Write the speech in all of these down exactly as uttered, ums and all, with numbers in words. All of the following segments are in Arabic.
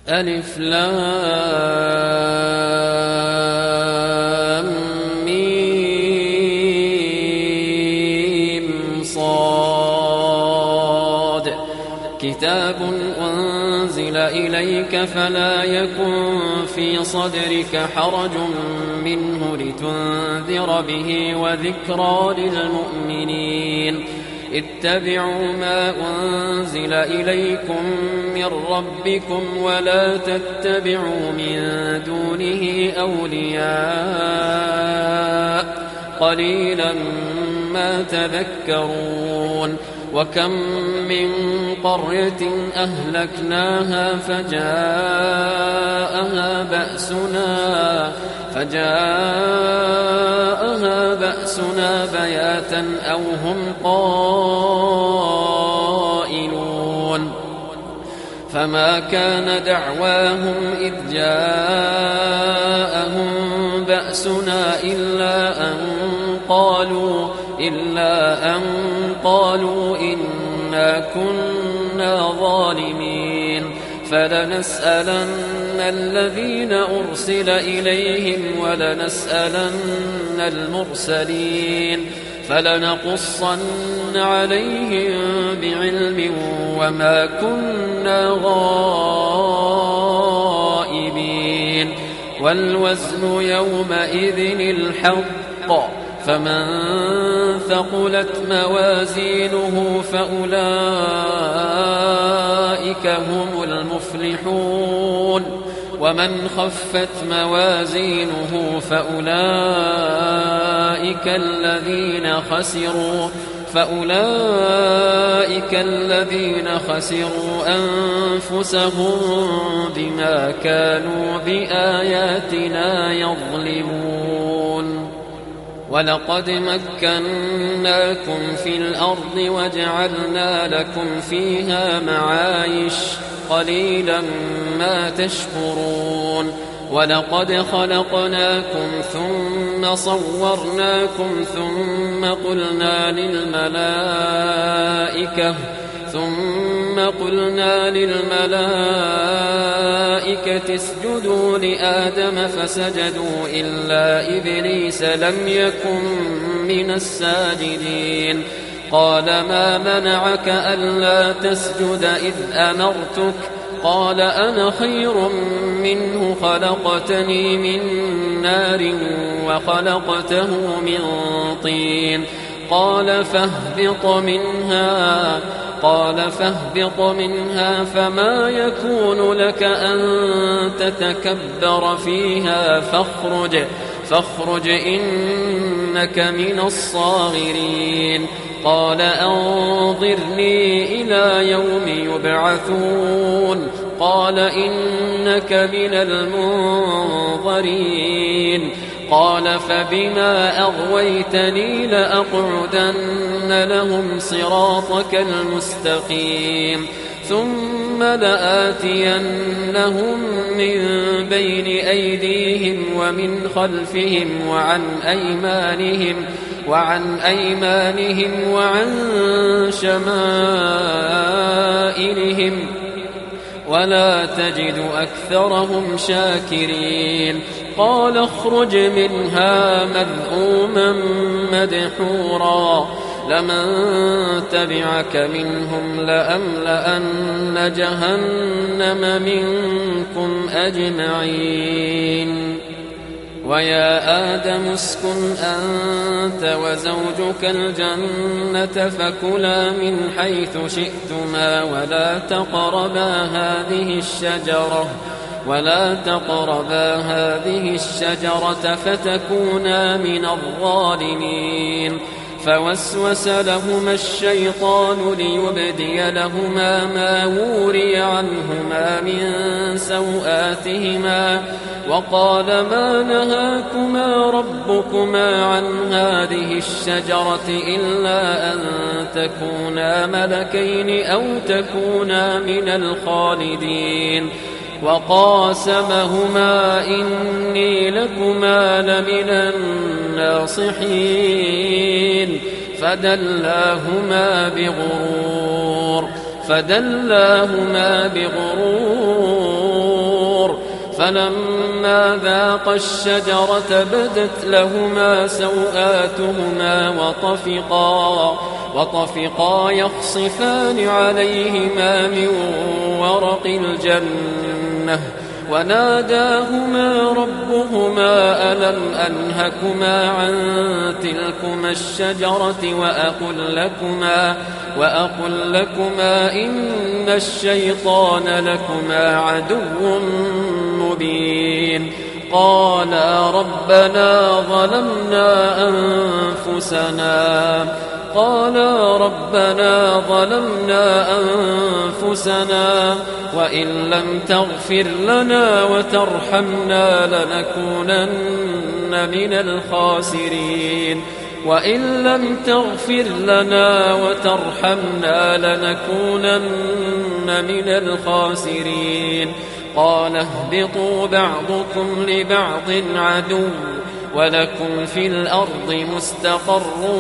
ألف لام ميم صاد كتاب أنزل إليك فلا يكن في صدرك حرج منه لتنذر به وذكرى للمؤمنين اتبعوا ما أنزل إليكم من ربكم ولا تتبعوا من دونه أولياء قليلا ما تذكرون وكم من قرية أهلكناها فجاءها بأسنا فجاءها بأسنا بياتا أو هم قائلون فما كان دعواهم إذ جاءهم بأسنا إلا أن قالوا إلا أن قالوا إنا كنا ظالمين فلنسألن الذين أرسل إليهم ولنسألن المرسلين فلنقصن عليهم بعلم وما كنا غائبين والوزن يومئذ الحق فمن ثقلت موازينه فأولئك هم المفلحون ومن خفت موازينه فأولئك الذين خسروا فأولئك الذين خسروا أنفسهم بما كانوا بآياتنا يظلمون ولقد مكناكم في الأرض وجعلنا لكم فيها معايش قليلا ما تشكرون ولقد خلقناكم ثم صورناكم ثم قلنا للملائكة ثم قلنا للملائكة اسجدوا لآدم فسجدوا إلا إبليس لم يكن من الساجدين قال ما منعك ألا تسجد إذ أمرتك قال أنا خير منه خلقتني من نار وخلقته من طين قال فاهبط منها قال فاهبط منها فما يكون لك أن تتكبر فيها فاخرج فاخرج إنك من الصاغرين قال أنظرني إلى يوم يبعثون قال إنك من المنظرين قال فبما أغويتني لأقعدن لهم صراطك المستقيم ثم لآتينهم من بين أيديهم ومن خلفهم وعن أيمانهم وعن أيمانهم وعن شمائلهم ولا تجد أكثرهم شاكرين قال اخرج منها مذءوما مدحورا لمن تبعك منهم لأملأن جهنم منكم أجمعين ويا آدم اسكن أنت وزوجك الجنة فكلا من حيث شئتما ولا تقربا هذه الشجرة ولا تقربا هذه الشجرة فتكونا من الظالمين فوسوس لهما الشيطان ليبدي لهما ما وري عنهما من سوآتهما وقال ما نهاكما ربكما عن هذه الشجرة إلا أن تكونا ملكين أو تكونا من الخالدين وقاسمهما إني لكما لمن الناصحين فدلاهما بغرور فدلاهما بغرور فلما ذاقا الشجرة بدت لهما سوآتهما وطفقا, وطفقا يخصفان عليهما من ورق الجنة وناداهما ربهما ألم أنهكما عن تلكما الشجرة وأقل لكما, وأقل لكما إن الشيطان لكما عدو مبين. قالا ربنا ظلمنا أنفسنا قالا ربنا ظلمنا أنفسنا وإن لم تغفر لنا وترحمنا لنكونن من الخاسرين وإن لم تغفر لنا وترحمنا لنكونن من الخاسرين. قال اهبطوا بعضكم لبعض عدو ولكم في الأرض مستقر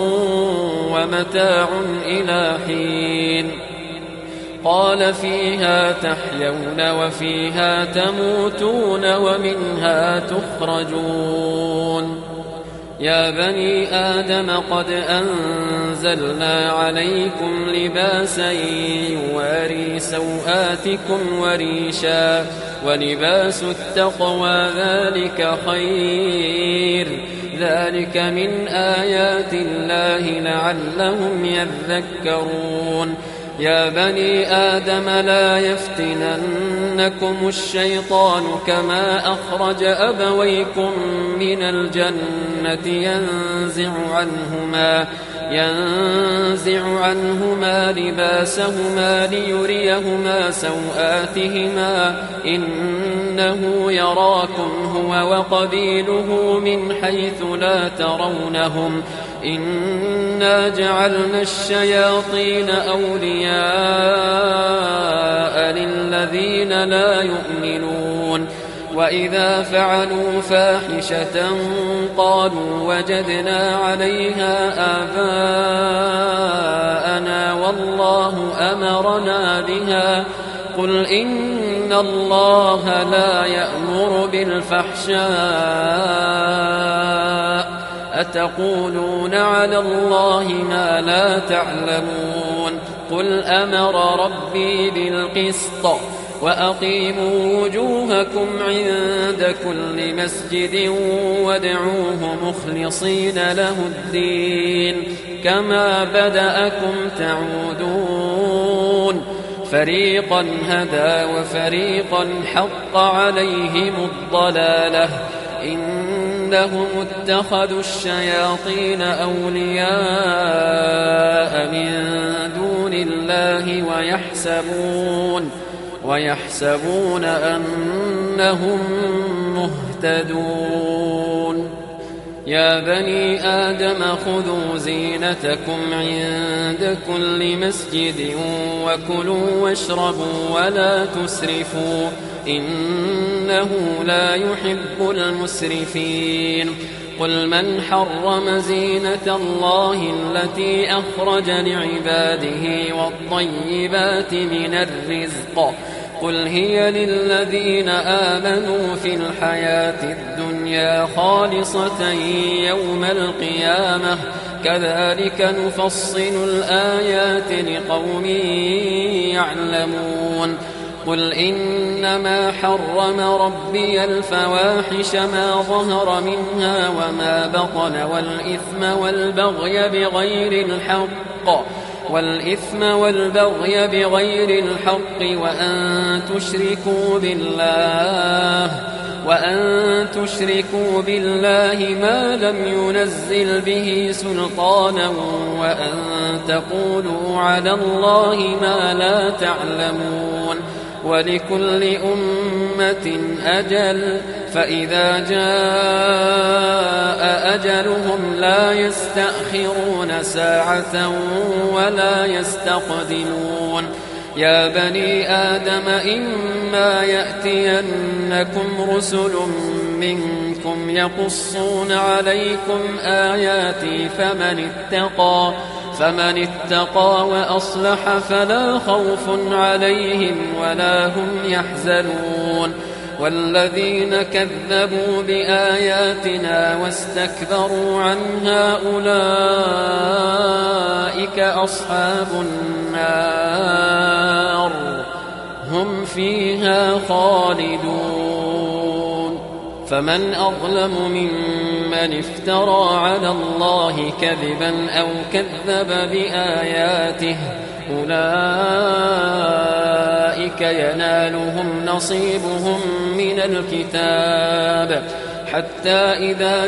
ومتاع إلى حين. قال فيها تحيون وفيها تموتون ومنها تخرجون. يا بني آدم قد أنزلنا عليكم لباسا يواري سوآتكم وريشا ولباس التقوى ذلك خير ذلك من آيات الله لعلهم يذكرون. يا بني آدم لا يفتننكم الشيطان كما أخرج أبويكم من الجنة ينزع عنهما ينزع عنهما لباسهما ليريهما سوآتهما إنه يراكم هو وقبيله من حيث لا ترونهم إنا جعلنا الشياطين أولياء للذين لا يؤمنون. وإذا فعلوا فاحشة قالوا وجدنا عليها آباءنا والله أمرنا بها قل إن الله لا يأمر بالفحشاء أتقولون على الله ما لا تعلمون. قل أمر ربي بالقسط وأقيموا وجوهكم عند كل مسجد وادعوه مخلصين له الدين كما بدأكم تعودون. فريقا هدى وفريقا حق عليهم الضلالة إنهم اتخذوا الشياطين أولياء من دون الله ويحسبون ويحسبون أنهم مهتدون. يا بني آدم خذوا زينتكم عند كل مسجد وكلوا واشربوا ولا تسرفوا إنه لا يحب المسرفين. قل من حرم زينة الله التي أخرج لعباده والطيبات من الرزق قل هي للذين آمنوا في الحياة الدنيا خالصة يوم القيامة كذلك نفصل الآيات لقوم يعلمون. قل إنما حرم ربي الفواحش ما ظهر منها وما بطن والإثم والبغي بغير الحق والإثم والبغي بغير الحق وأن تشركوا بالله وأن تشركوا بالله ما لم ينزل به سلطانا وأن تقولوا على الله ما لا تعلمون. ولكل أمة أجل فإذا جاء أجلهم لا يستأخرون ساعة ولا يستقدمون. يا بني آدم إما يأتينكم رسل منكم يقصون عليكم آياتي فمن اتقى فمن اتقى وأصلح فلا خوف عليهم ولا هم يحزنون. والذين كذبوا بآياتنا واستكبروا عنها أولئك أصحاب النار هم فيها خالدون. فمن أظلم ممن افترى على الله كذبا أو كذب بآياته أولئك ينالهم نصيبهم من الكتاب حتى إذا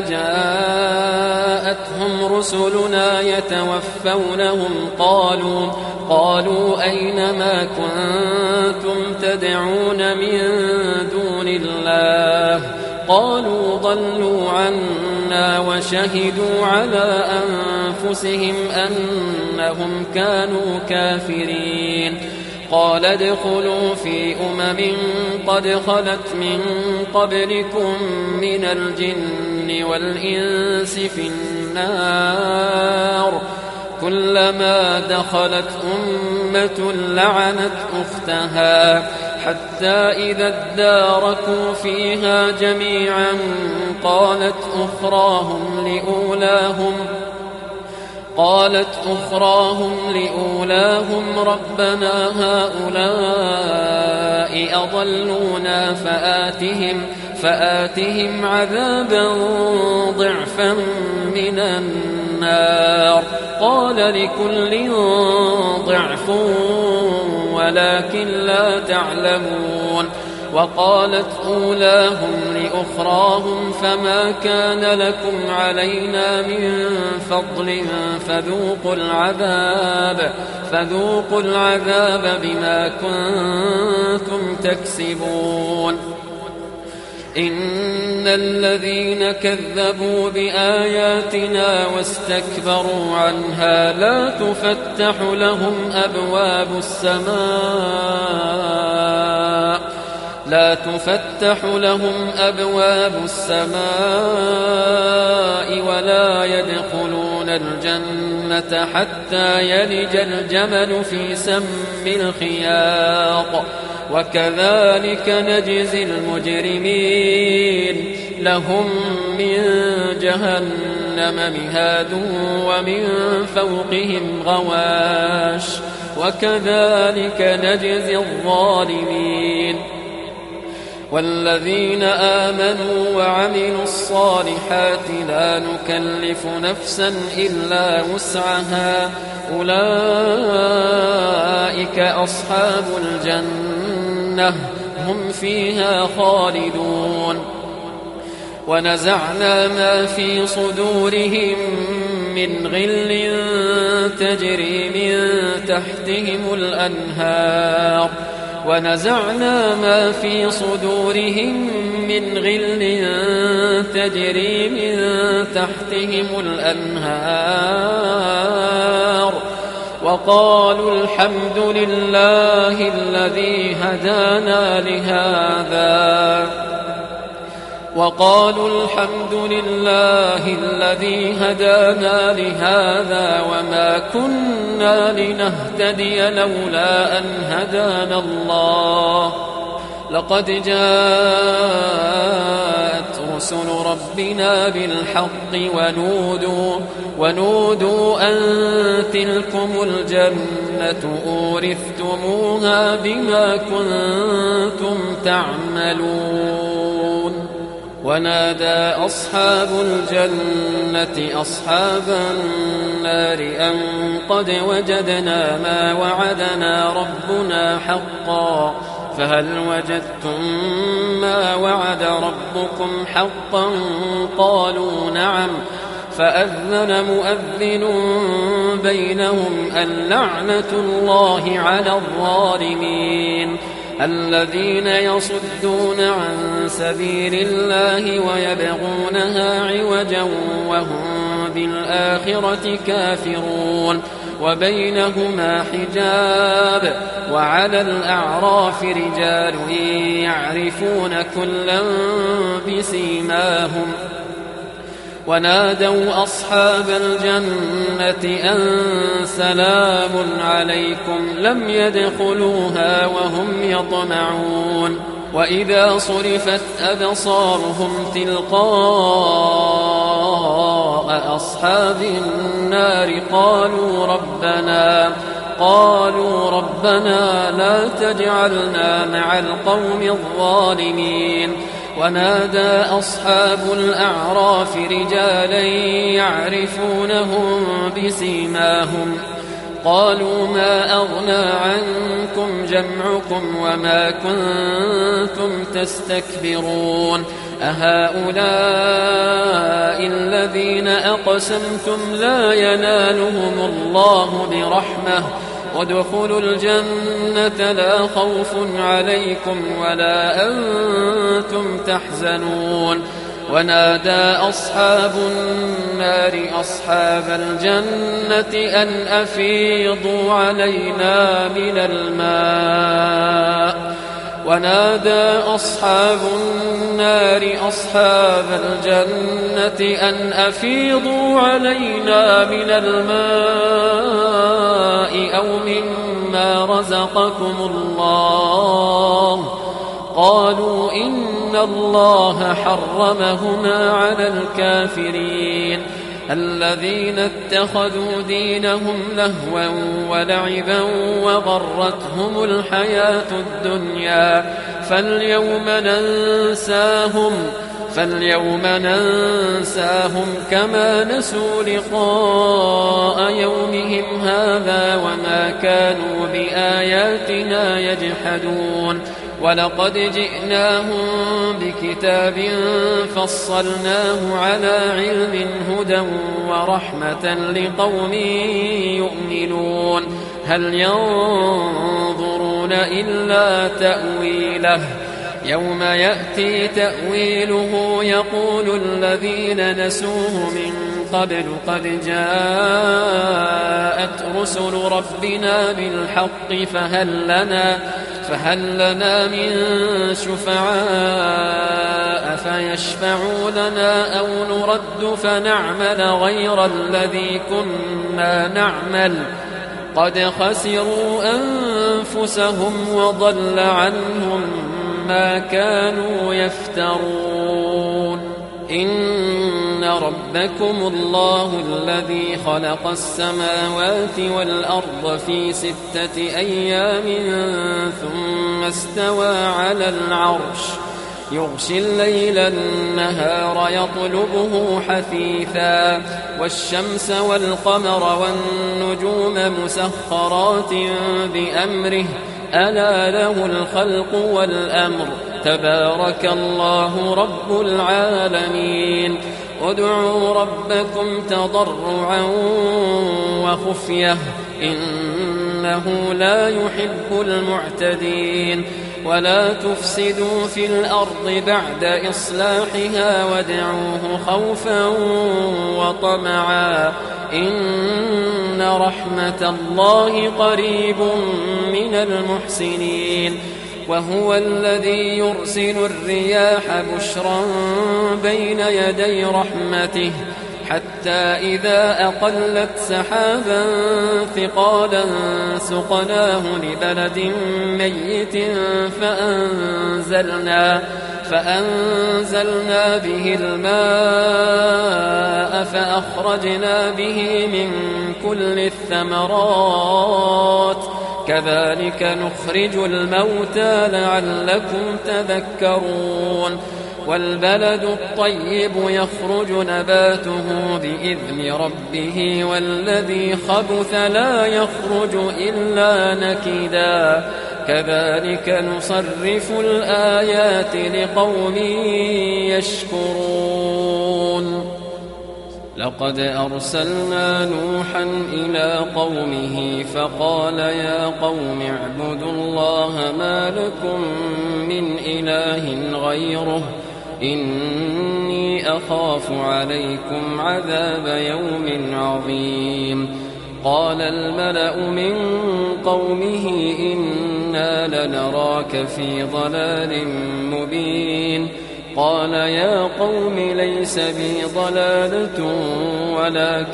جاءتهم رسلنا يتوفونهم قالوا قالوا أين ما كنتم تدعون من دون الله قالوا ضلوا عنا وشهدوا على أنفسهم أنهم كانوا كافرين. قال ادخلوا في أمم قد خلت من قبلكم من الجن والإنس في النار كلما دخلت أمة لعنت أختها حتى إذا اداركوا فيها جميعا قالت أخراهم لأولاهم قالت أخراهم لأولاهم ربنا هؤلاء أضلونا فآتهم فآتهم عذابا ضعفا من النار قال لكل ضعف ولكن لا تعلمون. وقالت أولاهم لأخراهم فما كان لكم علينا من فضل فذوقوا العذاب فذوقوا العذاب بما كنتم تكسبون. إن الذين كذبوا بآياتنا واستكبروا عنها لا تفتح لهم أبواب السماء لا تفتح لهم أبواب السماء ولا يدخلون الجنة حتى يلج الجمل في سم الخياط وكذلك نجزي المجرمين. لهم من جهنم مهاد ومن فوقهم غواش وكذلك نجزي الظالمين. والذين آمنوا وعملوا الصالحات لا نكلف نفسا إلا وسعها أولئك أصحاب الجنة هم فيها خالدون. ونزعنا ما في صدورهم من غل تجري من تحتهم الأنهار ونزعنا ما في صدورهم من غل تجري من تحتهم الأنهار وقالوا الحمد لله الذي هدانا لهذا وقالوا الحمد لله الذي هدانا لهذا وما كنا لنهتدي لولا أن هدانا الله لقد جاءت رسل ربنا بالحق ونودوا ونودوا أن تلكم الجنة أورثتموها بما كنتم تعملون. ونادى أصحاب الجنة أصحاب النار أن قد وجدنا ما وعدنا ربنا حقا فهل وجدتم ما وعد ربكم حقا قالوا نعم فأذن مؤذن بينهم اللعنة الله على الظالمين الذين يصدون عن سبيل الله ويبغونها عوجا وهم بالآخرة كافرون وبينهما حجاب وعلى الأعراف رجال يعرفون كلا بسيماهم ونادوا أصحاب الجنة أن سلام عليكم لم يدخلوها وهم يطمعون وإذا صرفت أبصارهم تلقاء أصحاب النار قالوا ربنا قالوا ربنا لا تجعلنا مع القوم الظالمين. ونادى أصحاب الأعراف رجالا يعرفونهم بسيماهم قالوا ما أغنى عنكم جمعكم وما كنتم تستكبرون أهؤلاء الذين أقسمتم لا ينالهم الله برحمة وادخلوا الجنة لا خوف عليكم ولا أنتم تحزنون. ونادى أصحاب النار أصحاب الجنة أن أفيضوا علينا من الماء ونادى أصحاب النار أصحاب الجنة أن أفيضوا علينا من الماء أو مما رزقكم الله قالوا إن الله حرمهما على الكافرين الذين اتخذوا دينهم لهوا ولعبا وغرتهم الحياة الدنيا فاليوم ننساهم فاليوم ننساهم كما نسوا لقاء يومهم هذا وما كانوا بآياتنا يجحدون. ولقد جئناهم بكتاب فصلناه على علم هدى ورحمة لقوم يؤمنون هل ينظرون إلا تأويله يوم يأتي تأويله يقول الذين نسوه من قبل قد جاءت رسل ربنا بالحق فهل لنا فهل لنا من شفعاء فيشفعوا لنا أو نرد فنعمل غير الذي كنا نعمل قد خسروا أنفسهم وضل عنهم ما كانوا يفترون. إن ربكم الله الذي خلق السماوات والأرض في ستة أيام ثم استوى على العرش يغشي الليل النهار يطلبه حثيثا والشمس والقمر والنجوم مسخرات بأمره ألا له الخلق والأمر تبارك الله رب العالمين. ادعوا ربكم تضرعا وخفية إنه لا يحب المعتدين. ولا تفسدوا في الأرض بعد إصلاحها وادعوه خوفا وطمعا إن رحمة الله قريب من المحسنين. وهو الذي يرسل الرياح بشرا بين يدي رحمته حتى إذا أقلت سحابا ثقالا سقناه لبلد ميت فأنزلنا, فأنزلنا به الماء فأخرجنا به من كل الثمرات كذلك نخرج الموتى لعلكم تذكرون. والبلد الطيب يخرج نباته بإذن ربه والذي خبث لا يخرج إلا نكدا كذلك نصرف الآيات لقوم يشكرون. لقد أرسلنا نوحا إلى قومه فقال يا قوم اعبدوا الله ما لكم من إله غيره إني أخاف عليكم عذاب يوم عظيم. قال الملأ من قومه إنا لنراك في ضلال مبين. قال يا قوم ليس بي ضلالة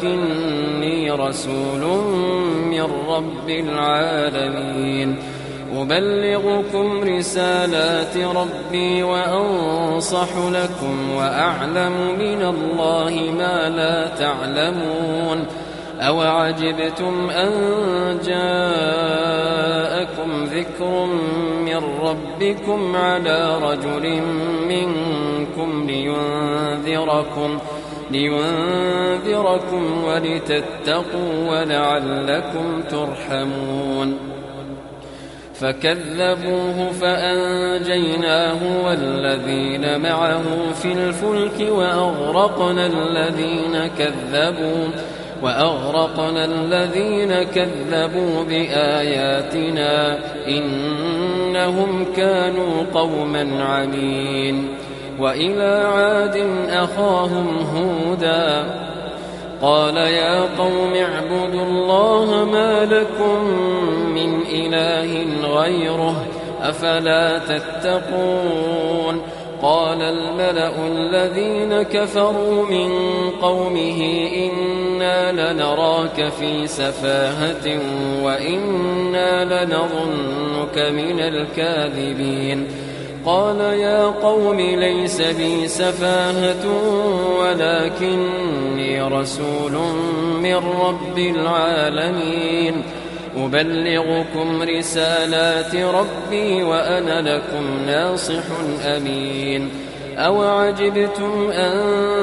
ولكني رسول من رب العالمين. أبلغكم رسالات ربي وأنصح لكم وأعلم من الله ما لا تعلمون أوعجبتم أن جاءكم ذكر من ربكم على رجل منكم لينذركم لينذركم ولتتقوا ولعلكم ترحمون فكذبوه فأنجيناه والذين معه في الفلك وأغرقنا الذين كذبوا وأغرقنا الذين كذبوا بآياتنا إنهم كانوا قوما عمين وإلى عاد أخاهم هودا قال يا قوم اعبدوا الله ما لكم من إله غيره أفلا تتقون قال الملأ الذين كفروا من قومه إنا لنراك في سفاهة وإنا لنظنك من الكاذبين قال يا قوم ليس بي سفاهة ولكني رسول من رب العالمين أبلغكم رسالات ربي وأنا لكم ناصح أمين أوعجبتم أن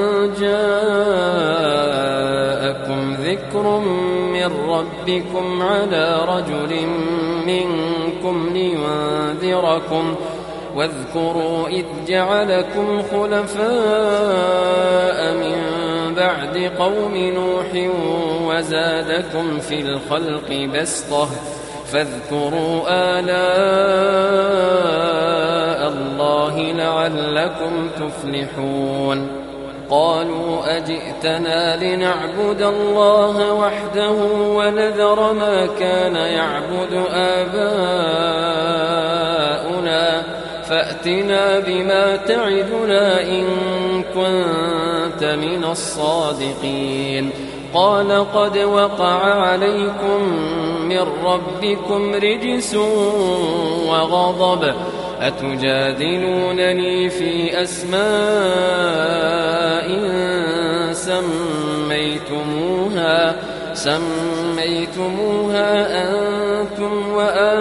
جاءكم ذكر من ربكم على رجل منكم لينذركم واذكروا إذ جعلكم خلفاء من بعد قوم نوح وزادكم في الخلق بسطة فاذكروا آلاء الله لعلكم تفلحون قالوا أجئتنا لنعبد الله وحده ونذر ما كان يعبد آباؤنا فأتنا بما تعدنا إن كنت من الصادقين قال قد وقع عليكم من ربكم رجس وغضب أتجادلونني في أسماء سميتموها سميتموها أنتم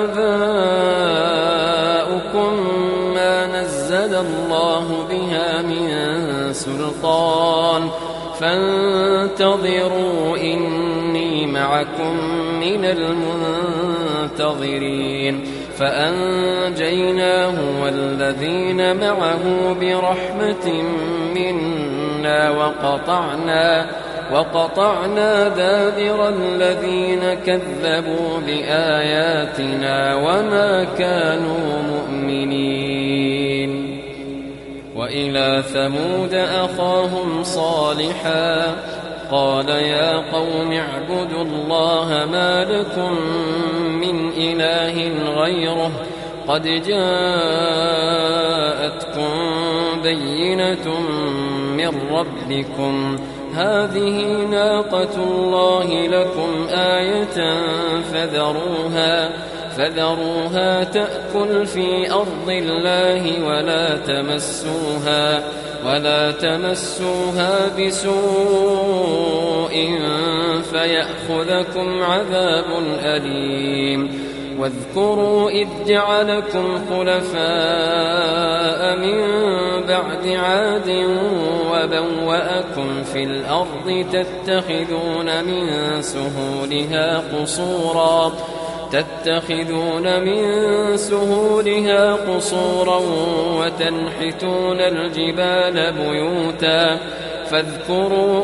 وآباؤكم ما نزل الله بها من سلطان فانتظروا إني معكم من المنتظرين فأنجيناه والذين معه برحمة منا وقطعنا وقطعنا دابر الذين كذبوا بآياتنا وما كانوا مؤمنين وإلى ثمود أخاهم صالحا قال يا قوم اعبدوا الله ما لكم من إله غيره قد جاءتكم بينة من ربكم هذه ناقة الله لكم آية فذروها فذروها تأكل في أرض الله ولا تمسوها ولا تمسوها بسوء فيأخذكم عذاب أليم واذكروا إذ جعلكم خلفاء من بعد عاد وبوأكم في الأرض تتخذون من سهولها قصورا تتخذون من سهولها قصورا وتنحتون الجبال بيوتا فاذكروا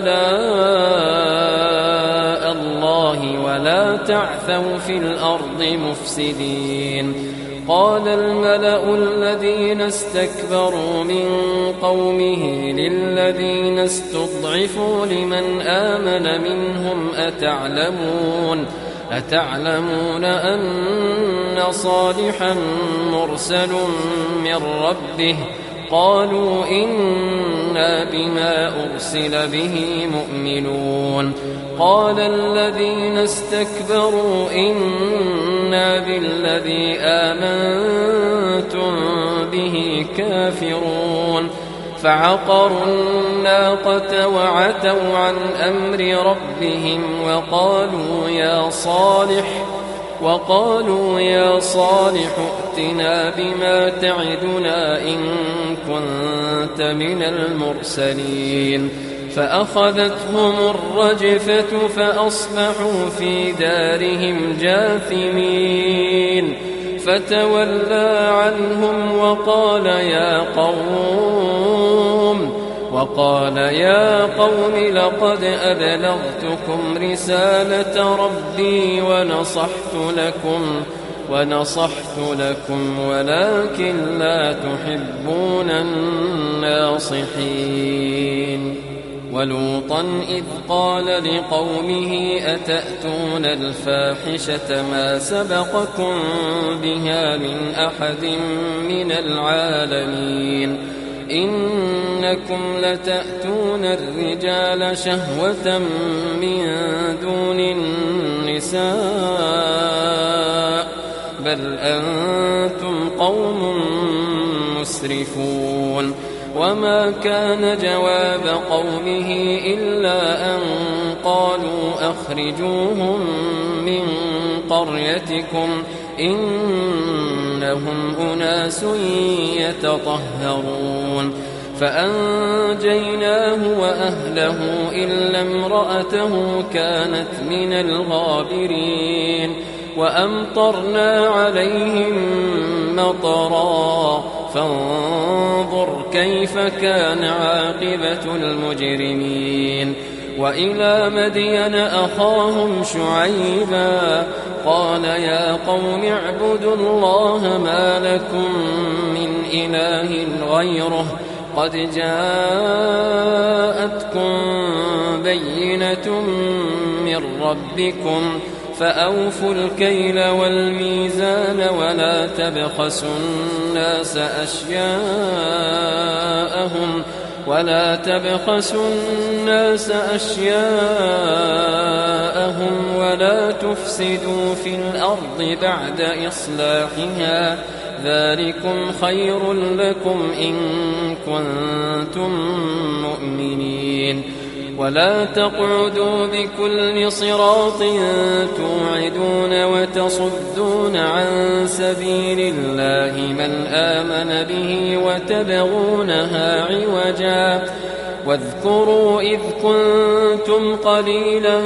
آلاء الله ولا تعثوا في الأرض مفسدين قال الملأ الذين استكبروا من قومه للذين استضعفوا لمن آمن منهم أتعلمون أتعلمون أن صالحا مرسل من ربه قالوا إنا بما أرسل به مؤمنون قال الذين استكبروا إنا بالذي آمنتم به كافرون فعقروا الناقة وعتوا عن أمر ربهم وقالوا يا صالح وقالوا يا صالح ائتنا بما تعدنا إن كنت من المرسلين فأخذتهم الرجفة فأصبحوا في دارهم جاثمين فتولى عنهم وقال يا قوم وقال يا قوم لقد أبلغتكم رسالة ربي ونصحت لكم ونصحت لكم ولكن لا تحبون الناصحين ولوطا إذ قال لقومه أتأتون الفاحشة ما سبقكم بها من أحد من العالمين إنكم لتأتون الرجال شهوة من دون النساء بل أنتم قوم مسرفون وما كان جواب قومه إلا أن قالوا أخرجوهم من قريتكم إنهم أناس يتطهرون فأنجيناه وأهله إلا امرأته كانت من الغابرين وأمطرنا عليهم مطرا فانظر كيف كان عاقبة المجرمين وإلى مدين أخاهم شعيبا قال يا قوم اعبدوا الله ما لكم من إله غيره قد جاءتكم بينة من ربكم فأوفوا الكيل والميزان ولا تبخسوا الناس أشياءهم ولا تبخسوا الناس أشياءهم ولا تفسدوا في الأرض بعد إصلاحها ذلكم خير لكم إن كنتم مؤمنين ولا تقعدوا بكل صراط توعدون وتصدون عن سبيل الله من آمن به وتبغونها عوجا واذكروا إذ كنتم قليلا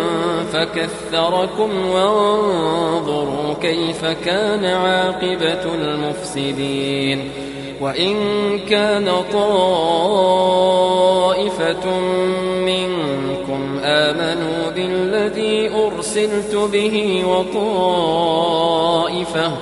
فكثركم وانظروا كيف كان عاقبة المفسدين وإن كان طائفة منكم آمنوا بالذي أرسلت به وطائفة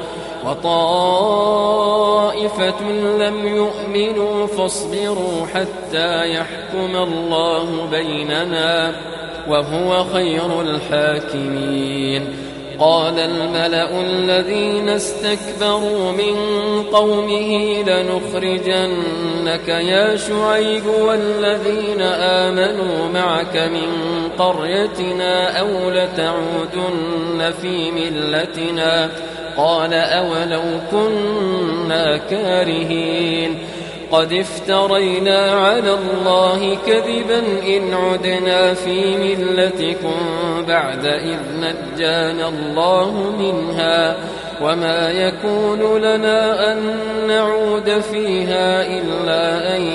وطائفة لم يؤمنوا فاصبروا حتى يحكم الله بيننا وهو خير الحاكمين قال الملأ الذين استكبروا من قومه لنخرجنك يا شعيب والذين آمنوا معك من قريتنا أو لتعودن في ملتنا قال أولو كنا كارهين قد افترينا على الله كذبا إن عدنا في ملتكم بعد إذ نجانا الله منها وما يكون لنا أن نعود فيها إلا أن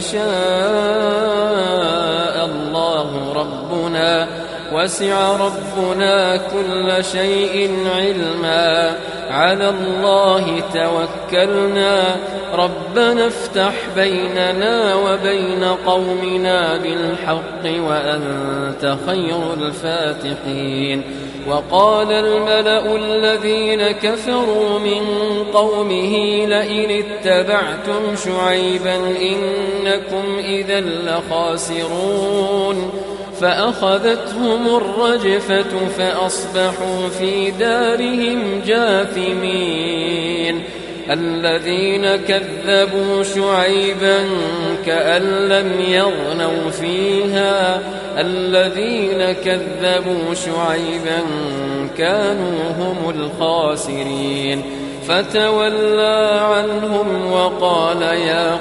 يشاء الله ربنا وسع ربنا كل شيء علما على الله توكلنا ربنا افتح بيننا وبين قومنا بالحق وأنت خير الفاتحين وقال الملأ الذين كفروا من قومه لئن اتبعتم شعيبا إنكم إذا لخاسرون فأخذتهم الرجفة فأصبحوا في دارهم جاثمين الذين كذبوا شعيبا كأن لم يغنوا فيها الذين كذبوا شعيبا كانوا هم الخاسرين فتولى عنهم وقال يا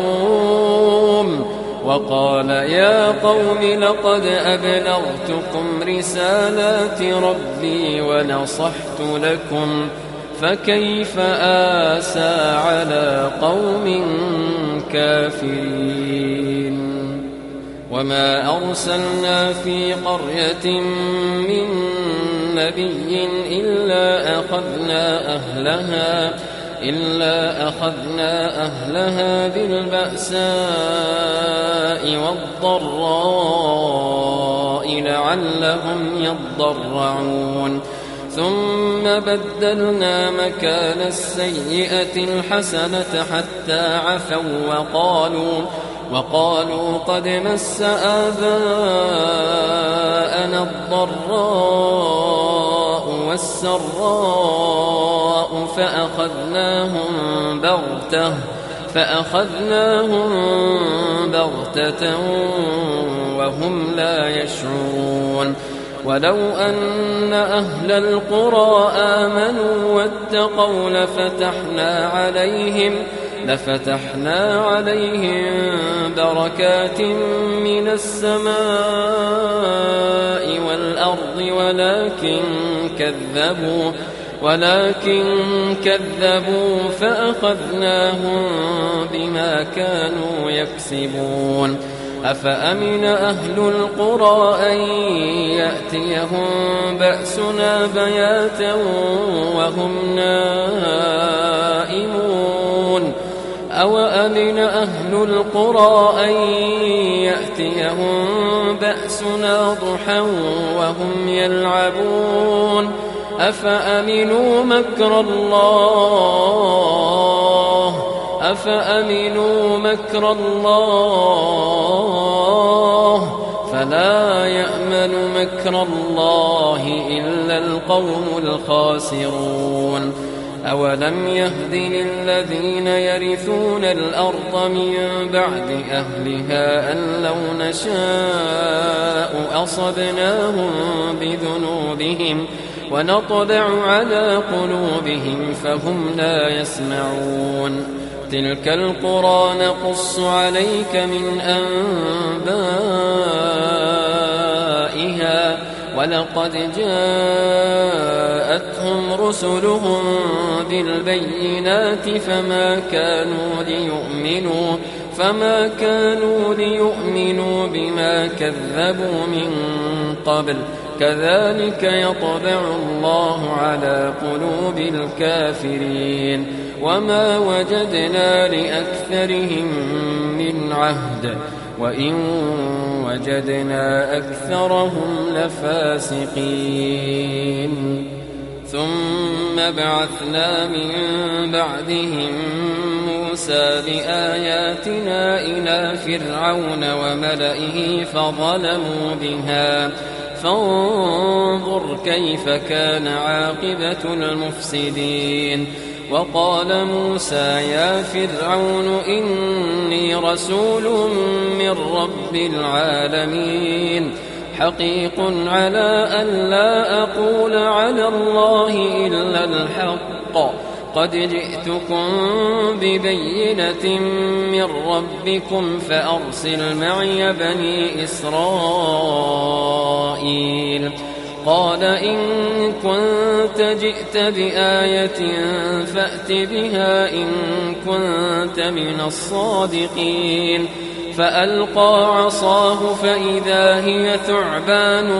قوم وقال يا قوم لقد أبلغتكم رسالات ربي ونصحت لكم فكيف آسى على قوم كافرين وما أرسلنا في قرية من نبي إلا أخذنا أهلها إلا أخذنا أهلها بالبأساء والضراء لعلهم يضرعون ثم بدلنا مكان السيئة الحسنة حتى عفوا وقالوا وقالوا قد مس آباءنا الضراء والسراء فأخذناهم بغتة فأخذناهم بغتة وهم لا يشعرون ولو أن أهل القرى آمنوا واتقوا لفتحنا عليهم لفتحنا عليهم بركات من السماء والأرض ولكن كذبوا ولكن كذبوا فأخذناهم بما كانوا يكسبون أفأمن أهل القرى أن يأتيهم بأسنا بياتا وهم نائمون أوأمن أهل القرى أن يأتيهم بأسنا ضحى وهم يلعبون أفأمنوا مكر الله أفأمنوا مكر الله فلا يأمن مكر الله إلا القوم الخاسرون أولم يهد للذين يرثون الأرض من بعد أهلها أن لو نشاء أصبناهم بذنوبهم ونطبع على قلوبهم فهم لا يسمعون تلك القرى نقص عليك من أنبائها ولقد جاءتهم رسلهم بالبينات فما كانوا ليؤمنوا فما كانوا ليؤمنوا بما كذبوا من قبل كذلك يطبع الله على قلوب الكافرين وما وجدنا لأكثرهم من عهد وإن وجدنا أكثرهم لفاسقين ثم بعثنا من بعدهم موسى بآياتنا إلى فرعون وملئه فظلموا بها فانظر كيف كان عاقبة المفسدين وقال موسى يا فرعون إني رسول من رب العالمين حقيق على أن لا أقول على الله إلا الحق قد جئتكم ببينة من ربكم فأرسل معي بني إسرائيل قال إن كنت جئت بآية فأت بها إن كنت من الصادقين فألقى عصاه فإذا هي ثعبان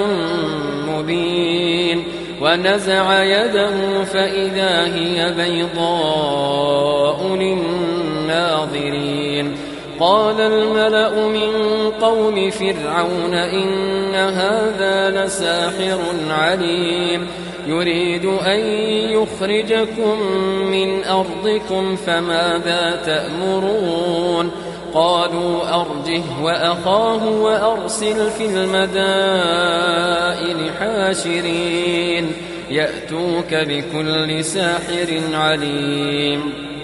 مبين ونزع يده فإذا هي بيضاء للناظرين قال الملأ من قوم فرعون إن هذا لساحر عليم يريد أن يخرجكم من أرضكم فماذا تأمرون قالوا أرجه وأخاه وأرسل في المدائن حاشرين يأتوك بكل ساحر عليم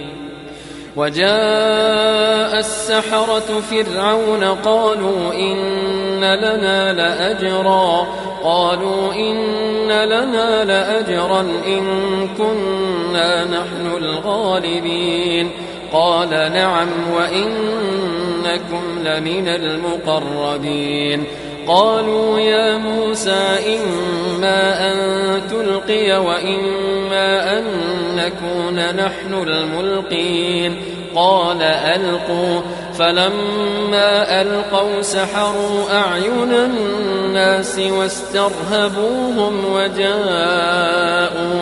وجاء السحرة فرعون قالوا إن لنا لأجرا قالوا إن لنا لأجرا إن كنا نحن الغالبين قال نعم وإنكم لمن المقربين قالوا يا موسى إما أن تلقي وإما أن نكون نحن الملقين قال ألقوا فلما ألقوا سحروا أعين الناس واسترهبوهم وجاءوا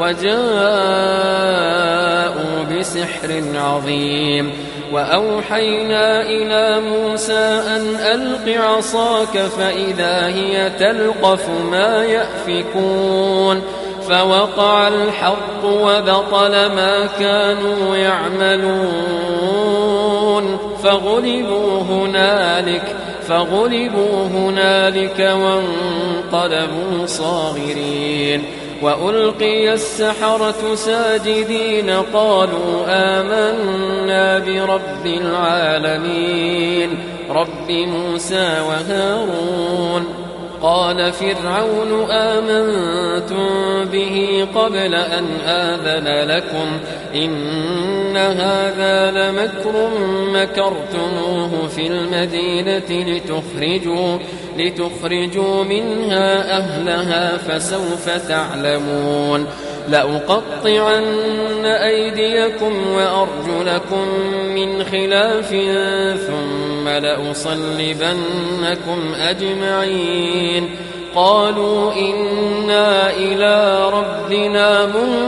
وجاءوا بسحر عظيم وأوحينا إلى موسى أن ألق عصاك فإذا هي تلقف ما يأفكون فوقع الحق وبطل ما كانوا يعملون فغلبوا هنالك فغلبوا هنالك وانقلبوا صاغرين وألقي السحرة ساجدين قالوا آمنا برب العالمين رب موسى وهارون قال فرعون آمنتم به قبل أن آذن لكم إن هذا لمكر مكرتموه في المدينة لتخرجوا, لتخرجوا منها أهلها فسوف تعلمون لأقطعن أيديكم وأرجلكم من خلاف ثم لأصلبنكم أجمعين قالوا إنا إلى ربنا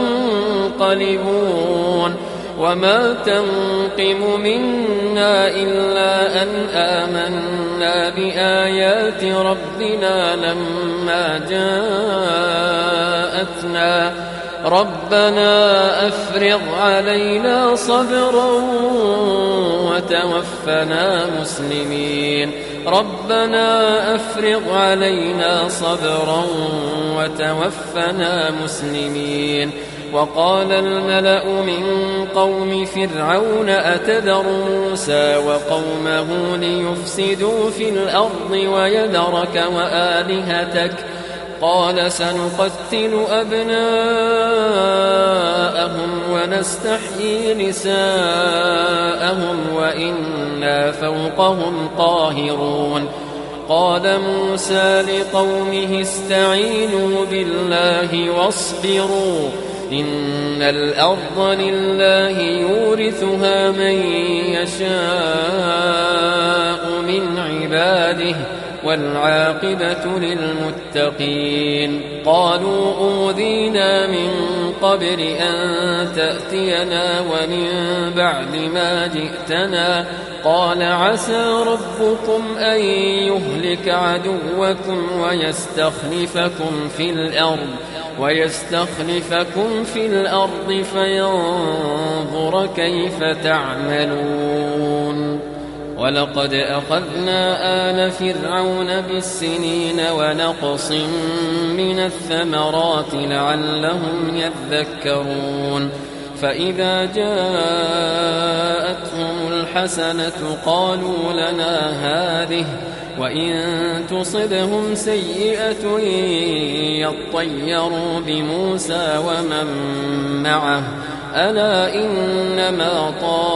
منقلبون وما تنقم منا إلا أن آمنا بآيات ربنا لما جاءتنا ربنا أفرغ علينا صبرا وتوفنا مسلمين ربنا أفرغ علينا صبرا وتوفنا مسلمين وقال الملأ من قوم فرعون أتذر موسى وقومه ليفسدوا في الأرض ويذرك وآلهتك قال سنقتل أبناءهم ونستحيي نساءهم وإنا فوقهم قاهرون قال موسى لقومه استعينوا بالله واصبروا إن الأرض لله يورثها من يشاء من عباده والعاقبة للمتقين قالوا أوذينا من قبل أن تأتينا ومن بعد ما جئتنا قال عسى ربكم أن يهلك عدوكم ويستخلفكم في الأرض ويستخلفكم في الأرض فينظر كيف تعملون ولقد أخذنا آل فرعون بالسنين ونقص من الثمرات لعلهم يذكرون فإذا جاءتهم الحسنة قالوا لنا هذه وإن تصبهم سيئة يطيروا بموسى ومن معه ألا إنما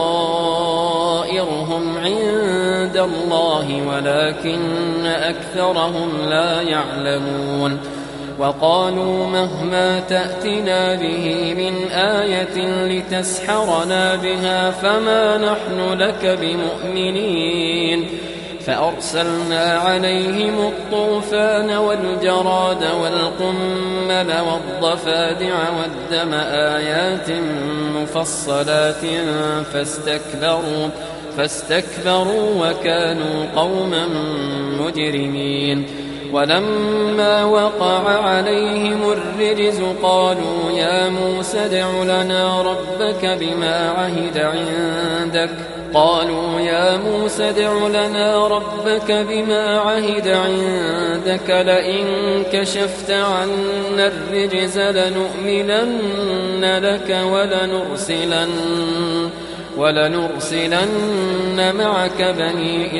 طائرهم عند الله ولكن أكثرهم لا يعلمون وقالوا مهما تأتنا به من آية لتسحرنا بها فما نحن لك بمؤمنين فأرسلنا عليهم الطوفان والجراد والقمل والضفادع والدم آيات مفصلات فاستكبروا, فاستكبروا وكانوا قوما مجرمين ولما وقع عليهم الرجز قالوا يا موسى ادع لنا ربك بما عهد عندك قالوا يا موسى ادع لنا ربك بما عهد عندك لئن كشفت عنا الرجز لنؤمنن لك ولنرسلن ولنرسلن معك بني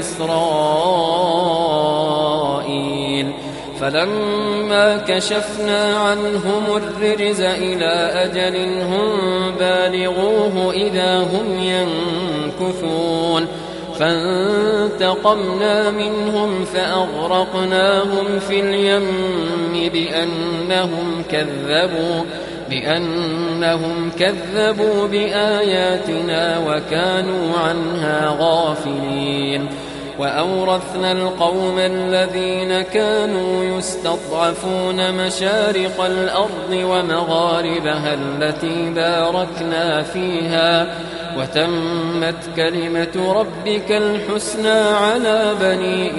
إسرائيل فلما كشفنا عنهم الرجز إلى أجل هم بالغوه إذا هم ينكثون فانتقمنا منهم فأغرقناهم في اليم بأنهم كذبوا بأنهم كذبوا بآياتنا وكانوا عنها غافلين وأورثنا القوم الذين كانوا يستضعفون مشارق الأرض ومغاربها التي باركنا فيها وتمت كلمة ربك الحسنى على بني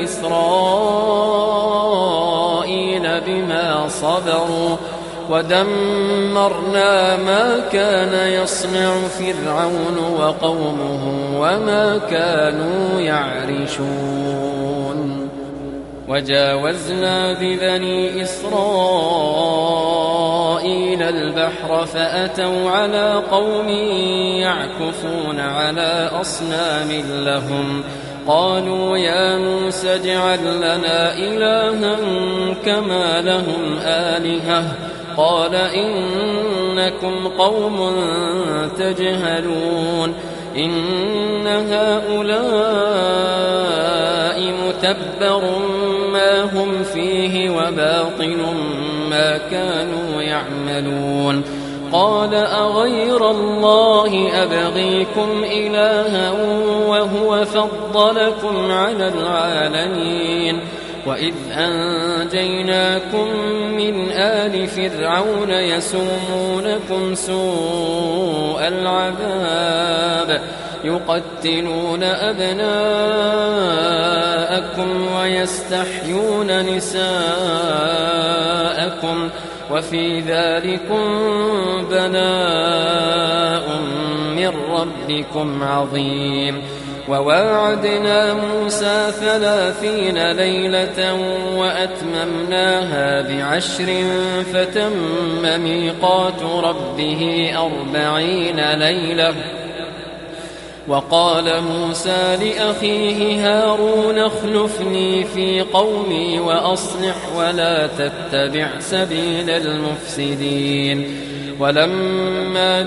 إسرائيل بما صبروا ودمرنا ما كان يصنع فرعون وقومه وما كانوا يعرشون وجاوزنا ببني إسرائيل البحر فأتوا على قوم يعكفون على أصنام لهم قالوا يا موسى اجعل لنا إلها كما لهم آلهة قال إنكم قوم تجهلون إن هؤلاء متبر ما هم فيه وباطل ما كانوا يعملون قال أغير الله أبغيكم إلها وهو فضلكم على العالمين وإذ أنجيناكم من آل فرعون يسومونكم سوء العذاب يقتلون أبناءكم ويستحيون نساءكم وفي ذلكم بلاء من ربكم عظيم وواعدنا موسى ثلاثين ليلة وأتممناها بعشر فتم ميقات ربه أربعين ليلة وقال موسى لأخيه هارون اخلفني في قومي وأصلح ولا تتبع سبيل المفسدين ولما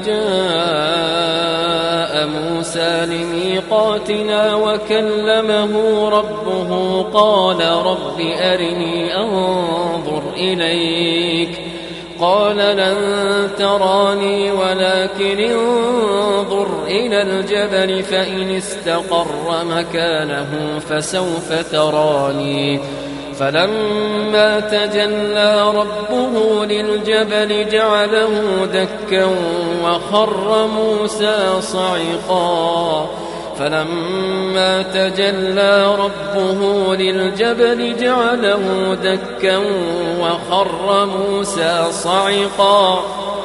جاء موسى لميقاتنا وكلمه ربه قال رب أرني أنظر إليك قال لن تراني ولكن انظر إلى الجبل فإن استقر مكانه فسوف تراني فلما تجلى ربه للجبل جعله دكا وخر موسى صعقا فلما تجلى ربه للجبل جعله دكا وخر موسى صعقا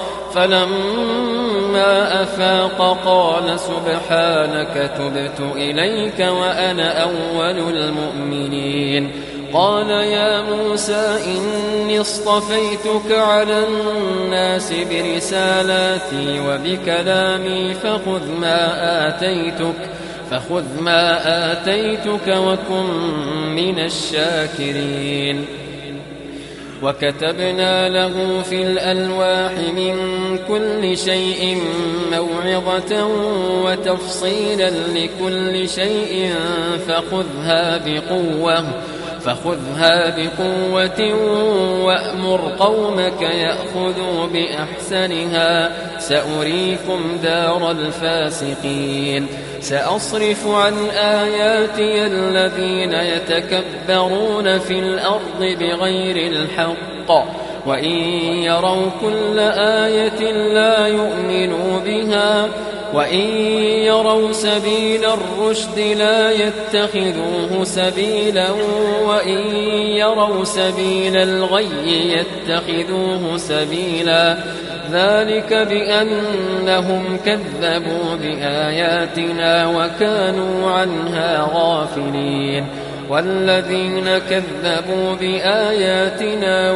فلما أفاق قال سبحانك تبت إليك وأنا أول المؤمنين قال يا موسى إني اصطفيتك على الناس برسالاتي وبكلامي فخذ ما آتيتك فخذ ما آتيتك وكن من الشاكرين وكتبنا له في الألواح من كل شيء موعظة وتفصيلا لكل شيء فخذها بقوة فخذها بقوة وأمر قومك يأخذوا بأحسنها سأريكم دار الفاسقين سأصرف عن آياتي الذين يتكبرون في الأرض بغير الحق وإن يروا كل آية لا يؤمنوا بها وإن يروا سبيل الرشد لا يتخذوه سبيلا وإن يروا سبيل الغي يتخذوه سبيلا ذلك بأنهم كذبوا بآياتنا وكانوا عنها غافلين والذين كذبوا بآياتنا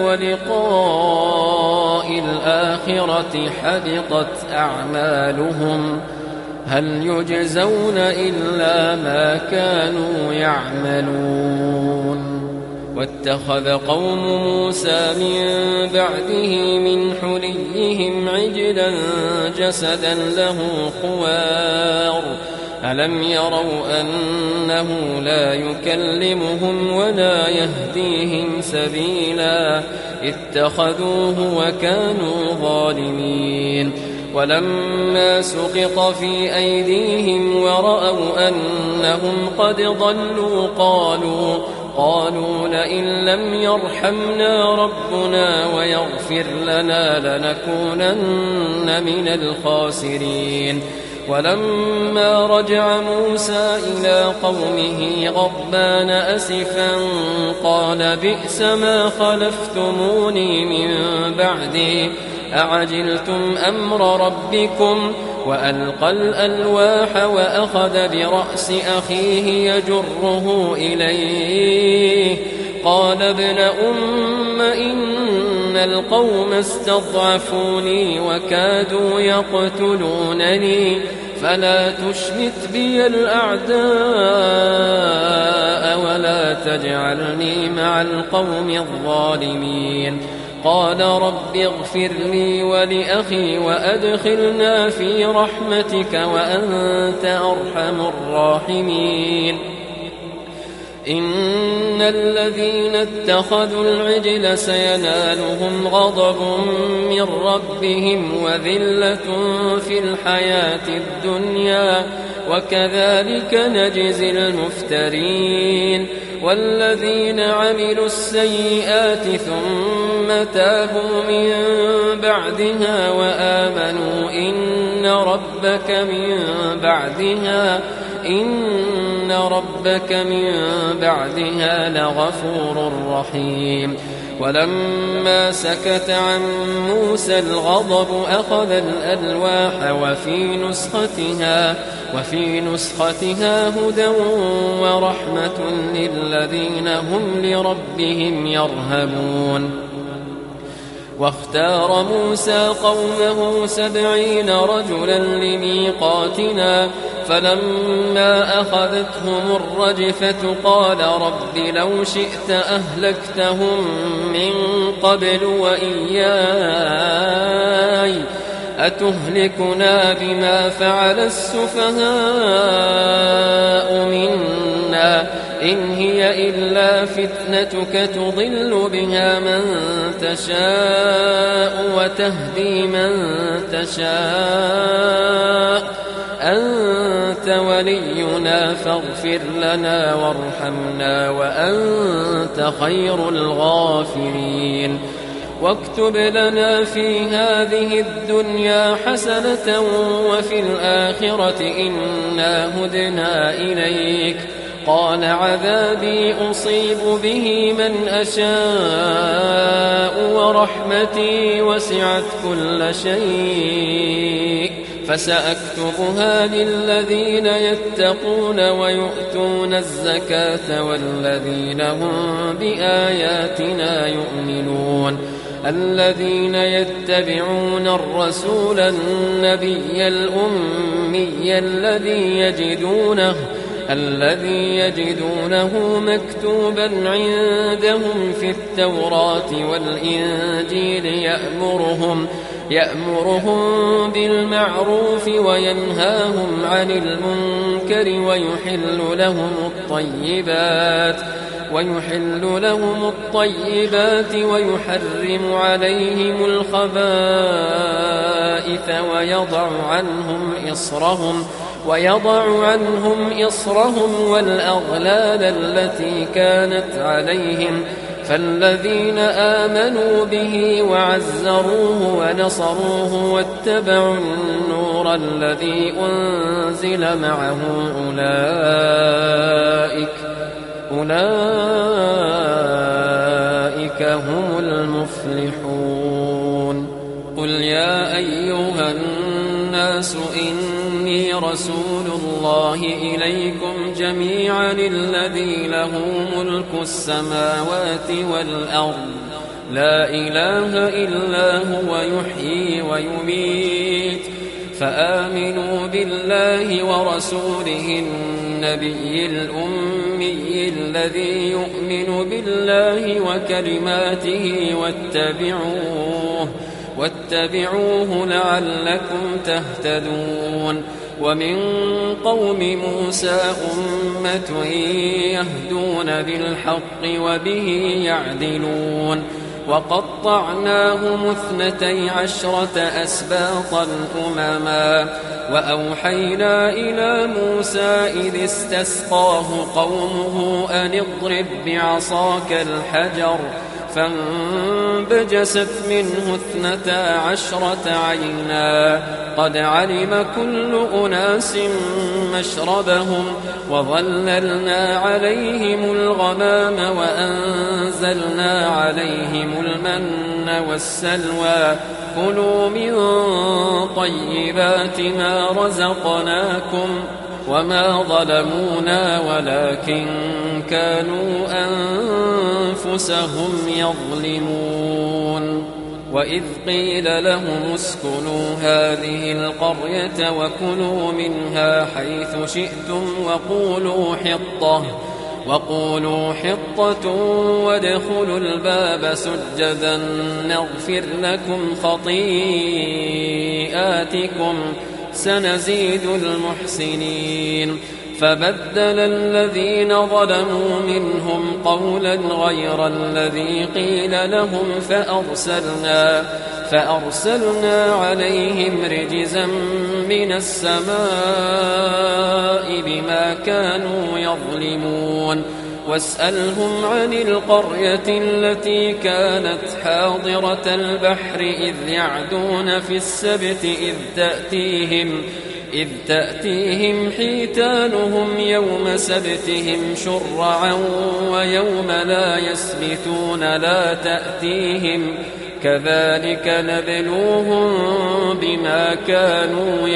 ولقاء الآخرة حبطت أعمالهم هل يجزون إلا ما كانوا يعملون. واتخذ قوم موسى من بعده من حليهم عجلا جسدا له خوار ألم يروا أنه لا يكلمهم ولا يهديهم سبيلا اتخذوه وكانوا ظالمين. ولما سقط في أيديهم ورأوا أنهم قد ضلوا قالوا قالوا لئن لم يرحمنا ربنا ويغفر لنا لنكونن من الخاسرين. ولما رجع موسى إلى قومه غضبان أسفا قال بئس ما خلفتموني من بعدي أعجلتم أمر ربكم وألقى الألواح وأخذ برأس أخيه يجره إليه قال ابن أم إن القوم استضعفوني وكادوا يقتلونني فلا تشمت بي الأعداء ولا تجعلني مع القوم الظالمين. قال رب اغفر لي ولأخي وأدخلنا في رحمتك وأنت أرحم الراحمين. إن الذين اتخذوا العجل سينالهم غضب من ربهم وذلة في الحياة الدنيا وكذلك نجزي المفترين. والذين عملوا السيئات ثم تابوا من بعدها وآمنوا إن ربك من بعدها إن ربك من بعدها لغفور رحيم. ولما سكت عن موسى الغضب أخذ الألواح وفي نسختها وفي نسختها هدى ورحمة للذين هم لربهم يرهبون. واختار موسى قومه سبعين رجلا لميقاتنا فلما أخذتهم الرجفة قال رب لو شئت أهلكتهم من قبل وإياي أتهلكنا بما فعل السفهاء منا إن هي إلا فتنتك تضل بها من تشاء وتهدي من تشاء أنت ولينا فاغفر لنا وارحمنا وأنت خير الغافرين. واكتب لنا في هذه الدنيا حسنة وفي الآخرة إنا هدنا إليك. قال عذابي أصيب به من أشاء ورحمتي وسعت كل شيء فسأكتبها للذين يتقون ويؤتون الزكاة والذين هم بآياتنا يؤمنون. الذين يتبعون الرسول النبي الأمي الذي يجدونه الذي يجدونه مكتوبا عندهم في التوراة والإنجيل يأمرهم يأمرهم بالمعروف وينهاهم عن المنكر ويحل لهم الطيبات ويحل لهم الطيبات ويحرم عليهم الخبائث ويضع عنهم إصرهم ويضع عنهم إصرهم والأغلال التي كانت عليهم. فالذين آمنوا به وعزروه ونصروه واتبعوا النور الذي أنزل معه أولئك أولئك هم المفلحون. قل يا أيها الناس إني رسول الله إليكم جميعا الذي له ملك السماوات والأرض لا إله إلا هو يحيي ويميت فآمنوا بالله ورسوله النبي الأمي الذي يؤمن بالله وكلماته واتبعوه واتبعوه لعلكم تهتدون. ومن قوم موسى أمة يهدون بالحق وبه يعدلون. وقطعناهم اثنتي عشرة أسباطا أمما وأوحينا إلى موسى إذ استسقاه قومه أن اضرب بعصاك الحجر فانبجست منه اثنتا عشرة عينا قد علم كل أناس مشربهم وظللنا عليهم الغمام وأنزلنا عليهم المن والسلوى كلوا من طيبات ما رزقناكم وما ظلمونا ولكن كانوا أنفسهم يظلمون. وإذ قيل لهم اسكنوا هذه القرية وكلوا منها حيث شئتم وقولوا حطة وقولوا حطة وادخلوا الباب سجدا نغفر لكم خطيئاتكم سنزيد المحسنين. فبدل الذين ظلموا منهم قولا غير الذي قيل لهم فأرسلنا, فأرسلنا عليهم رجزا من السماء بما كانوا يظلمون. واسألهم عن القرية التي كانت حاضرة البحر إذ يعدون في السبت إذ تأتيهم إذ تأتيهم حيتانهم يوم سبتهم شرعا ويوم لا يسبتون لا تأتيهم كذلك نبلوهم بما كانوا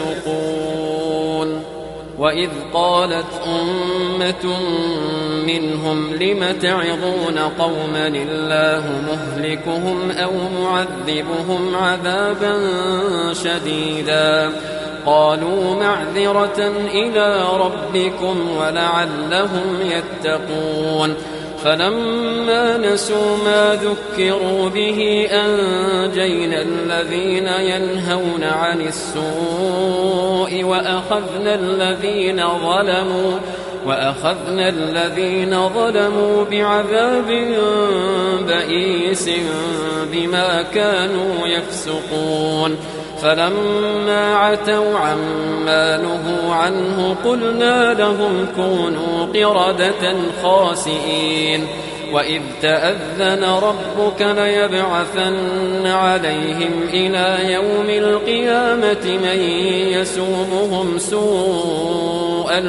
يفسقون. وإذ قالت أمة منهم لم تعظون قوما الله مهلكهم أو معذبهم عذابا شديدا قالوا معذرة إلى ربكم ولعلهم يتقون. فلما نسوا ما ذكروا به أنجينا الذين ينهون عن السوء وأخذنا الذين ظلموا وأخذنا الذين ظلموا بعذاب بئيس بما كانوا يفسقون. فلما عتوا عما نهوا عنه قلنا لهم كونوا قردة خاسئين. وإذ تأذن ربك ليبعثن عليهم إلى يوم القيامة من يسومهم سوء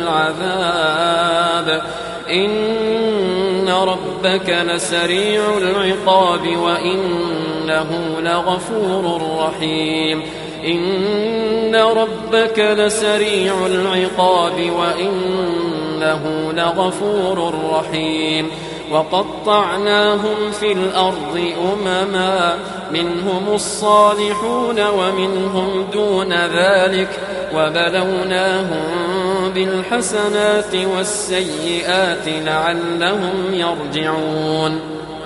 العذاب إن ربك لسريع العقاب وإنه لغفور رحيم. إن ربك لسريع العقاب وإنه لغفور رحيم. وقطعناهم في الأرض أمما منهم الصالحون ومنهم دون ذلك وبلوناهم بالحسنات والسيئات لعلهم يرجعون.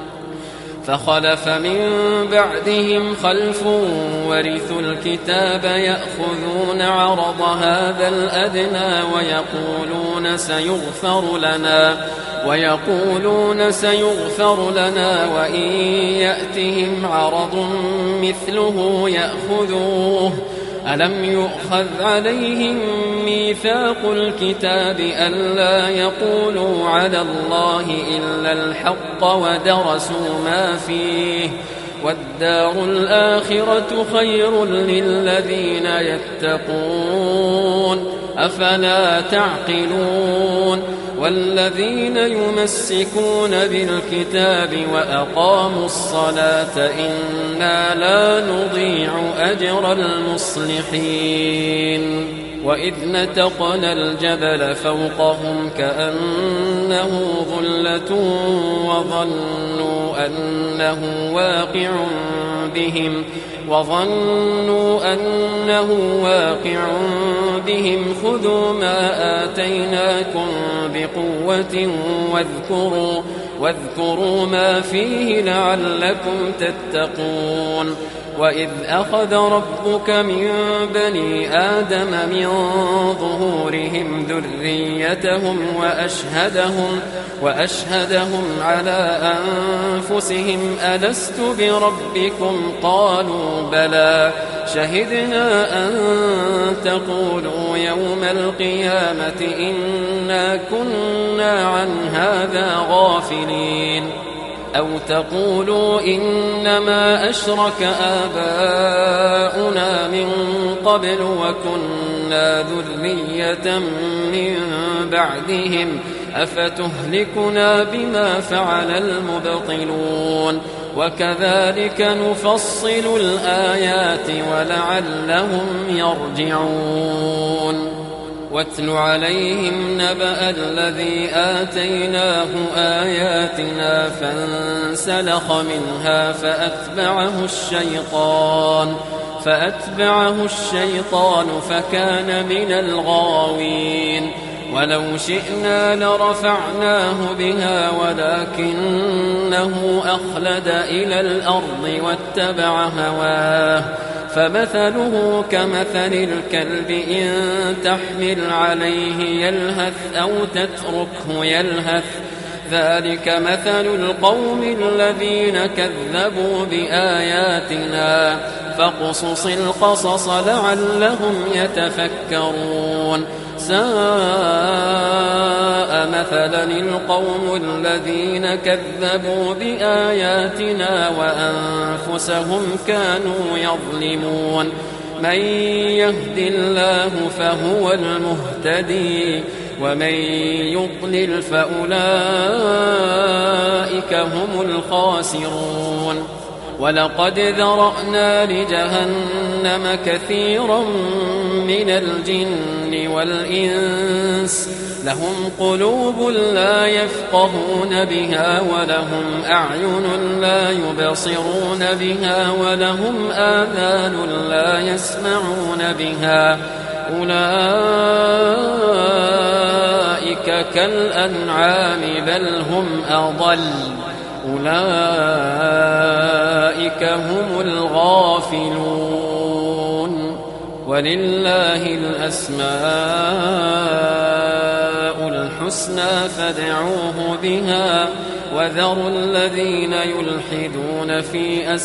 فخلف من بعدهم خلف ورثوا الكتاب يأخذون عرض هذا الأدنى ويقولون سيغفر لنا ويقولون سيغفر لنا وإن يأتهم عرض مثله يأخذوه. ألم يؤخذ عليهم ميثاق الكتاب ألا يقولوا على الله إلا الحق ودرسوا ما فيه والدار الآخرة خير للذين يتقون أفلا تعقلون. والذين يمسكون بالكتاب وأقاموا الصلاة إنا لا نضيع أجر المصلحين. وإذ نتقنا الجبل فوقهم كأنه ظلة وظنوا أنه واقع بهم وظنوا أنه واقع بهم خذوا ما آتيناكم بقوة واذكروا, واذكروا ما فيه لعلكم تتقون. وإذ أخذ ربك من بني آدم من ظهورهم ذريتهم وأشهدهم, وأشهدهم على أنفسهم ألست بربكم قالوا بلى شهدنا أن تقولوا يوم القيامة إنا كنا عن هذا غافلين أو تقولوا إنما أشرك آباؤنا من قبل وكنا ذرية من بعدهم أفتهلكنا بما فعل المبطلون وكذلك نفصل الآيات ولعلهم يرجعون. واتل عليهم نبأ الذي آتيناه آياتنا فانسلخ منها فأتبعه الشيطان فأتبعه الشيطان فكان من الغاوين. ولو شئنا لرفعناه بها ولكنه أخلد إلى الأرض واتبع هواه فمثله كمثل الكلب إن تحمل عليه يلهث أو تتركه يلهث ذلك مثل القوم الذين كذبوا بآياتنا فاقصص القصص لعلهم يتفكرون. ساء مثلا القوم الذين كذبوا بآياتنا وأنفسهم كانوا يظلمون. من يهد الله فهو المهتدي ومن يضلل فأولئك هم الخاسرون. ولقد ذرأنا لجهنم كثيرا من الجن والإنس لهم قلوب لا يفقهون بها ولهم أعين لا يبصرون بها ولهم آذان لا يسمعون بها أولئك كالأنعام بل هم أضل أولئك هم الغافلون. ولله الأسماء الحسنى فادعوه بها وذروا الذين يلحدون في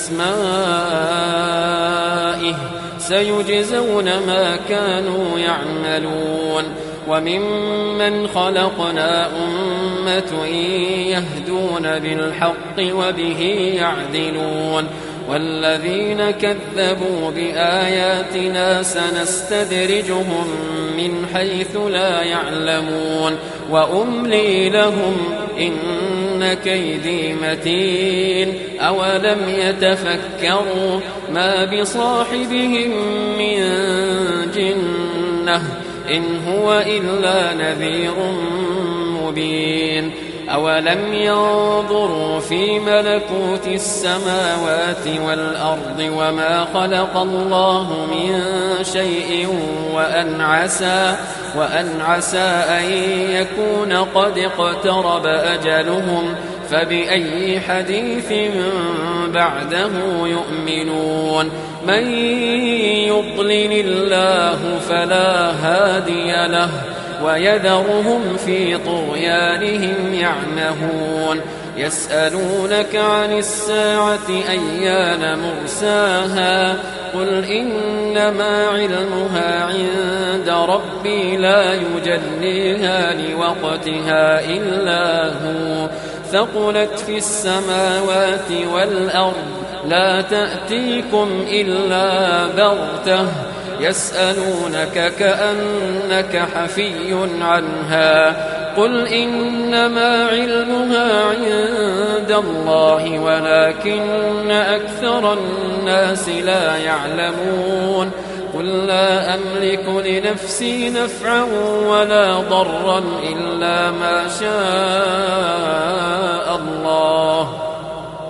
أسمائه سيجزون ما كانوا يعملون. وممن خلقنا أمة يهدون بالحق وبه يعدلون والذين كذبوا بآياتنا سنستدرجهم من حيث لا يعلمون وأملي لهم إن كيدي متين. أولم يتفكروا ما بصاحبهم من جنة إن هو إلا نذير مبين. أولم ينظروا في ملكوت السماوات والأرض وما خلق الله من شيء وأن عسى, وأن عسى أن يكون قد اقترب أجلهم فبأي حديث بعده يؤمنون. من يضلل الله فلا هادي له ويذرهم في طغيانهم يعمهون. يسألونك عن الساعة أيان مرساها قل إنما علمها عند ربي لا يجليها لوقتها إلا هو ثقلت في السماوات والأرض لا تأتيكم إلا بغتة يسألونك كأنك حفي عنها قل إنما علمها عند الله ولكن أكثر الناس لا يعلمون. قل لا أملك لنفسي نفعا ولا ضرا إلا ما شاء الله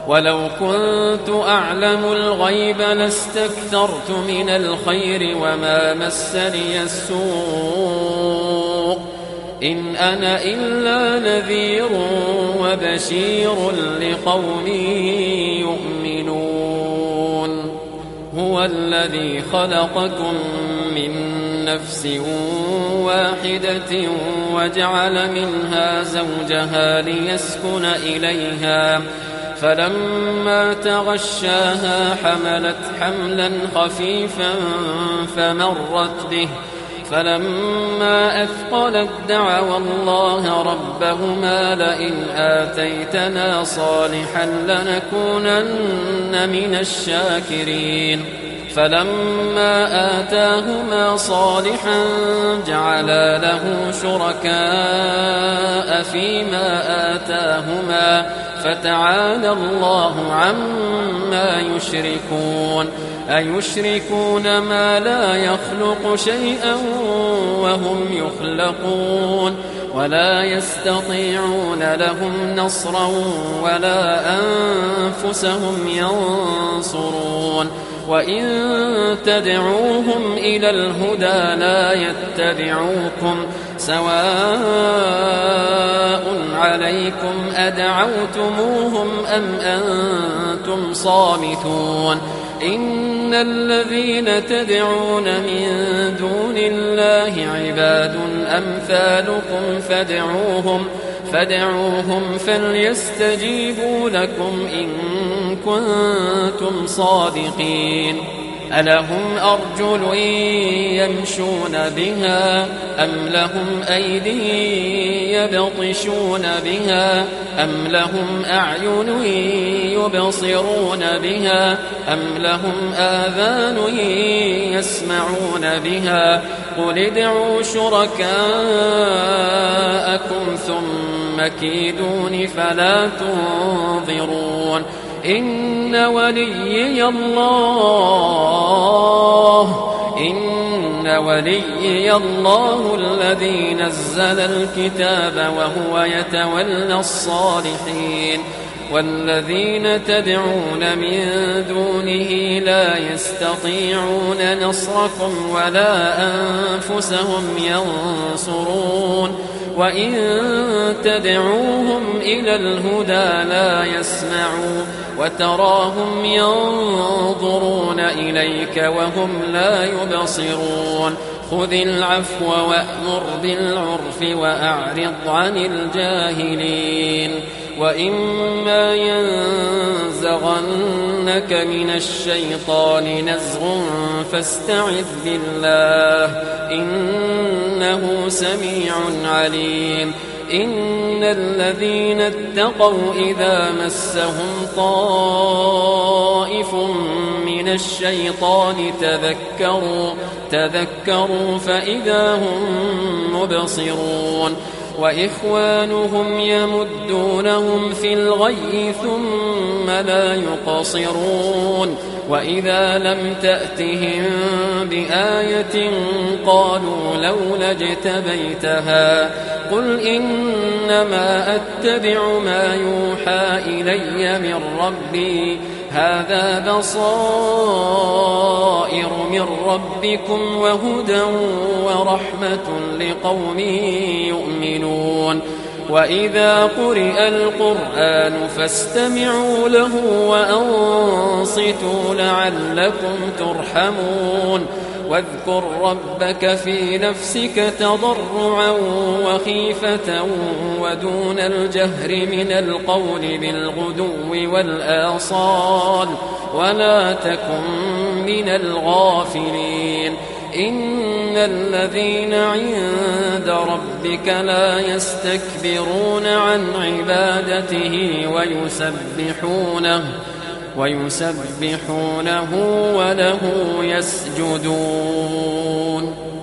ولو كنت أعلم الغيب لاستكثرت من الخير وما مسني السوء إن أنا إلا نذير وبشير لقوم يؤمنون هو الذي خلقكم من نفس واحدة وجعل منها زوجها ليسكن إليها فلما تغشاها حملت حملا خفيفا فمرت به فلما أثقلت دعوا الله ربهما لئن آتيتنا صالحا لنكونن من الشاكرين فلما آتاهما صالحا جعلا له شركاء فيما آتاهما فتعالى الله عما يشركون أيشركون ما لا يخلق شيئا وهم يخلقون ولا يستطيعون لهم نصرا ولا أنفسهم ينصرون وإن تدعوهم إلى الهدى لا يتبعوكم سواء عليكم أدعوتموهم أم أنتم صامتون إن الذين تدعون من دون الله عباد أمثالكم فادعوهم فادعوهم فليستجيبوا لكم إن كنتم صادقين ألهم أرجل يمشون بها أم لهم أيدي يبطشون بها أم لهم أعين يبصرون بها أم لهم آذان يسمعون بها قل ادعوا شركاءكم ثم كيدون فلا تنظرون إن وليي الله إن وليي الله الذي نزل الكتاب وهو يتولى الصالحين والذين تدعون من دونه لا يستطيعون نصركم ولا أنفسهم ينصرون وإن تدعوهم إلى الهدى لا يسمعوا وتراهم ينظرون إليك وهم لا يبصرون خذ العفو وأمر بالعرف وأعرض عن الجاهلين وإما ينزغنك من الشيطان نزغ فاستعذ بالله إنه سميع عليم إن الذين اتقوا إذا مسهم طائف من الشيطان تذكروا تذكروا فإذا هم مبصرون وإخوانهم يمدونهم في الغي ثم لا يقصرون وإذا لم تأتهم بآية قالوا لولا اجتبيتها قل إنما أتبع ما يوحى إلي من ربي هذا بصائر من ربكم وهدى ورحمة لقوم يؤمنون وإذا قرئ القرآن فاستمعوا له وأنصتوا لعلكم ترحمون واذكر ربك في نفسك تضرعا وخيفة ودون الجهر من القول بالغدو والآصال ولا تكن من الغافلين إن الذين عند ربك لا يستكبرون عن عبادته ويسبحونه ويسبحونه وله يسجدون